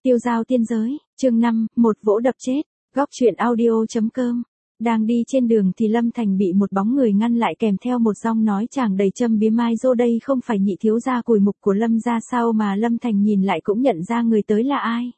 Tiêu giao tiên giới, chương 5, một vỗ đập chết, góc truyện audio.com. Đang đi trên đường thì Lâm Thành bị một bóng người ngăn lại kèm theo một giọng nói tràn đầy châm biếm Mai Dô, đây không phải nhị thiếu gia Cùi Mục của Lâm gia sao mà Lâm Thành nhìn lại cũng nhận ra người tới là ai.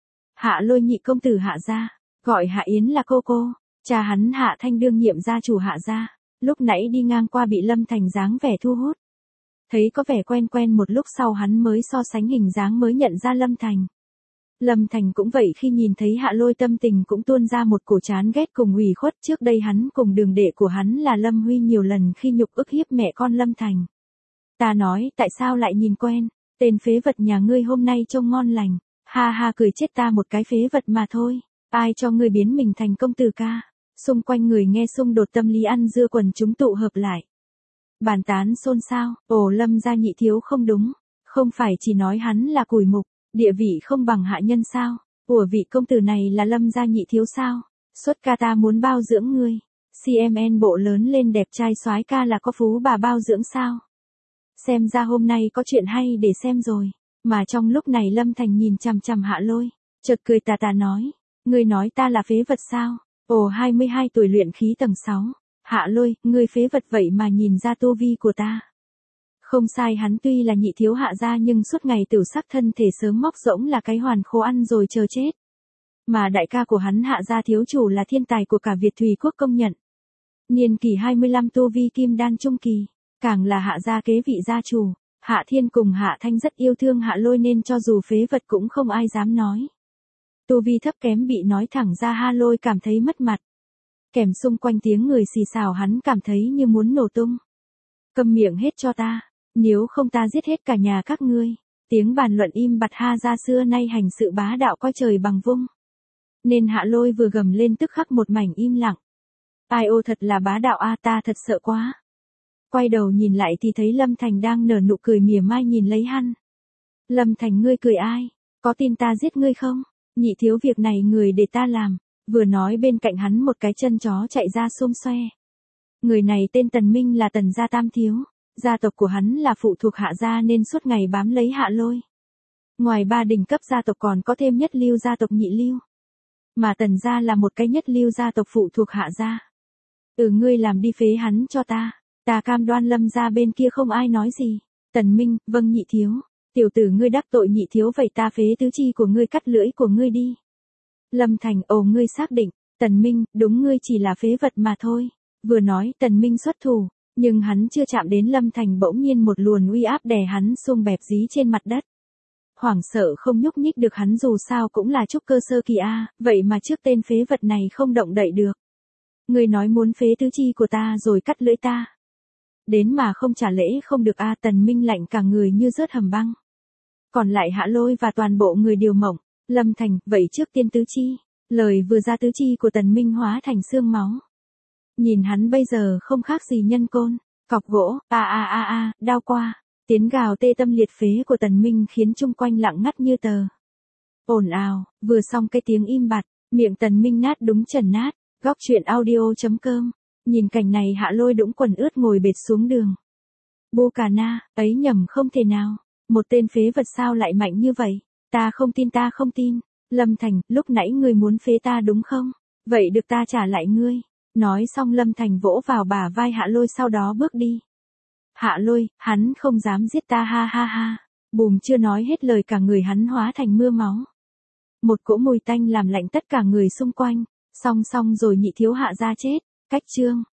Hạ Lôi nhị công tử Hạ gia, gọi Hạ Yến là cô, cha hắn Hạ Thanh đương nhiệm gia chủ Hạ gia, lúc nãy đi ngang qua bị Lâm Thành dáng vẻ thu hút. Thấy có vẻ quen một lúc sau hắn mới so sánh hình dáng mới nhận ra Lâm Thành. Lâm Thành cũng vậy, khi nhìn thấy Hạ Lôi tâm tình cũng tuôn ra một cổ chán ghét cùng ủy khuất, trước đây hắn cùng đường đệ của hắn là Lâm Huy nhiều lần khi nhục ức hiếp mẹ con Lâm Thành. Ta nói, tại sao lại nhìn quen, tên phế vật nhà ngươi hôm nay trông ngon lành, ha ha, cười chết ta, một cái phế vật mà thôi, ai cho ngươi biến mình thành công tử ca. Xung quanh người nghe xung đột tâm lý ăn dưa, quần chúng tụ hợp lại. Bàn tán xôn xao, ồ Lâm gia nhị thiếu không đúng, không phải chỉ nói hắn là Cùi Mục, địa vị không bằng hạ nhân sao, của vị công tử này là Lâm gia nhị thiếu sao, xuất ca ta muốn bao dưỡng ngươi, CMN bộ lớn lên đẹp trai soái ca là có phú bà bao dưỡng sao. Xem ra hôm nay có chuyện hay để xem rồi, mà trong lúc này Lâm Thành nhìn chằm chằm Hạ Lôi, chợt cười tà tà nói, ngươi nói ta là phế vật sao, ồ 22 tuổi luyện khí tầng 6. Hạ Lôi, ngươi phế vật vậy mà nhìn ra tu vi của ta. Không sai, hắn tuy là nhị thiếu Hạ gia nhưng suốt ngày tiểu sắc, thân thể sớm móc rỗng là cái hoàn khố ăn rồi chờ chết. Mà đại ca của hắn Hạ gia thiếu chủ là thiên tài của cả Việt Thùy quốc công nhận. Niên kỷ 25 tu vi kim đan trung kỳ, càng là Hạ gia kế vị gia chủ. Hạ Thiên cùng Hạ Thanh rất yêu thương Hạ Lôi nên cho dù phế vật cũng không ai dám nói. Tu vi thấp kém bị nói thẳng ra, Hạ Lôi cảm thấy mất mặt. Kèm xung quanh tiếng người xì xào, hắn cảm thấy như muốn nổ tung. Câm miệng hết cho ta, nếu không ta giết hết cả nhà các ngươi. Tiếng bàn luận im bặt, Ha gia xưa nay hành sự bá đạo coi trời bằng vung. Nên Hạ Lôi vừa gầm lên tức khắc một mảnh im lặng. Ai ô, thật là bá đạo a, ta thật sợ quá. Quay đầu nhìn lại thì thấy Lâm Thành đang nở nụ cười mỉa mai nhìn lấy hắn. Lâm Thành, ngươi cười ai? Có tin ta giết ngươi không? Nhị thiếu, việc này người để ta làm. Vừa nói bên cạnh hắn một cái chân chó chạy ra xôm xoe. Người này tên Tần Minh, là Tần gia tam thiếu. Gia tộc của hắn là phụ thuộc Hạ gia nên suốt ngày bám lấy Hạ Lôi. Ngoài ba đỉnh cấp gia tộc còn có thêm nhất lưu gia tộc nhị lưu. Mà Tần gia là một cái nhất lưu gia tộc phụ thuộc Hạ gia. Ngươi làm đi phế hắn cho ta. Ta cam đoan Lâm gia bên kia không ai nói gì. Tần Minh, vâng nhị thiếu. Tiểu tử ngươi đắc tội nhị thiếu vậy ta phế tứ chi của ngươi, cắt lưỡi của ngươi đi. Lâm Thành, ồ ngươi xác định. Tần Minh, đúng, ngươi chỉ là phế vật mà thôi. Vừa nói Tần Minh xuất thủ, nhưng hắn chưa chạm đến Lâm Thành bỗng nhiên một luồn uy áp đè hắn xuống bẹp dí trên mặt đất. Hoảng sợ không nhúc nhích được, hắn dù sao cũng là trúc cơ sơ kỳ a, vậy mà trước tên phế vật này không động đậy được. Ngươi nói muốn phế tứ chi của ta rồi cắt lưỡi ta. Đến mà không trả lễ không được a. Tần Minh lạnh cả người như rớt hầm băng. Còn lại Hạ Lôi và toàn bộ người đều mộng. Lâm Thành, vậy trước tiên tứ chi. Lời vừa ra, tứ chi của Tần Minh hóa thành xương máu. Nhìn hắn bây giờ không khác gì nhân côn, cọc gỗ, đau qua. Tiếng gào tê tâm liệt phế của Tần Minh khiến chung quanh lặng ngắt như tờ. Ồn ào, vừa xong cái tiếng im bặt, miệng Tần Minh nát đúng trần nát. Góc truyện audio.com. Nhìn cảnh này Hạ Lôi đũng quần ướt ngồi bệt xuống đường. Bô cà na, ấy nhầm, không thể nào. Một tên phế vật sao lại mạnh như vậy? Ta không tin. Lâm Thành, lúc nãy ngươi muốn phế ta đúng không? Vậy được, ta trả lại ngươi. Nói xong Lâm Thành vỗ vào bả vai Hạ Lôi, sau đó bước đi. Hạ Lôi, hắn không dám giết ta, ha ha ha. Bùm, chưa nói hết lời cả người hắn hóa thành mưa máu. Một cỗ mùi tanh làm lạnh tất cả người xung quanh. Song rồi nhị thiếu Hạ gia chết. Cách chương.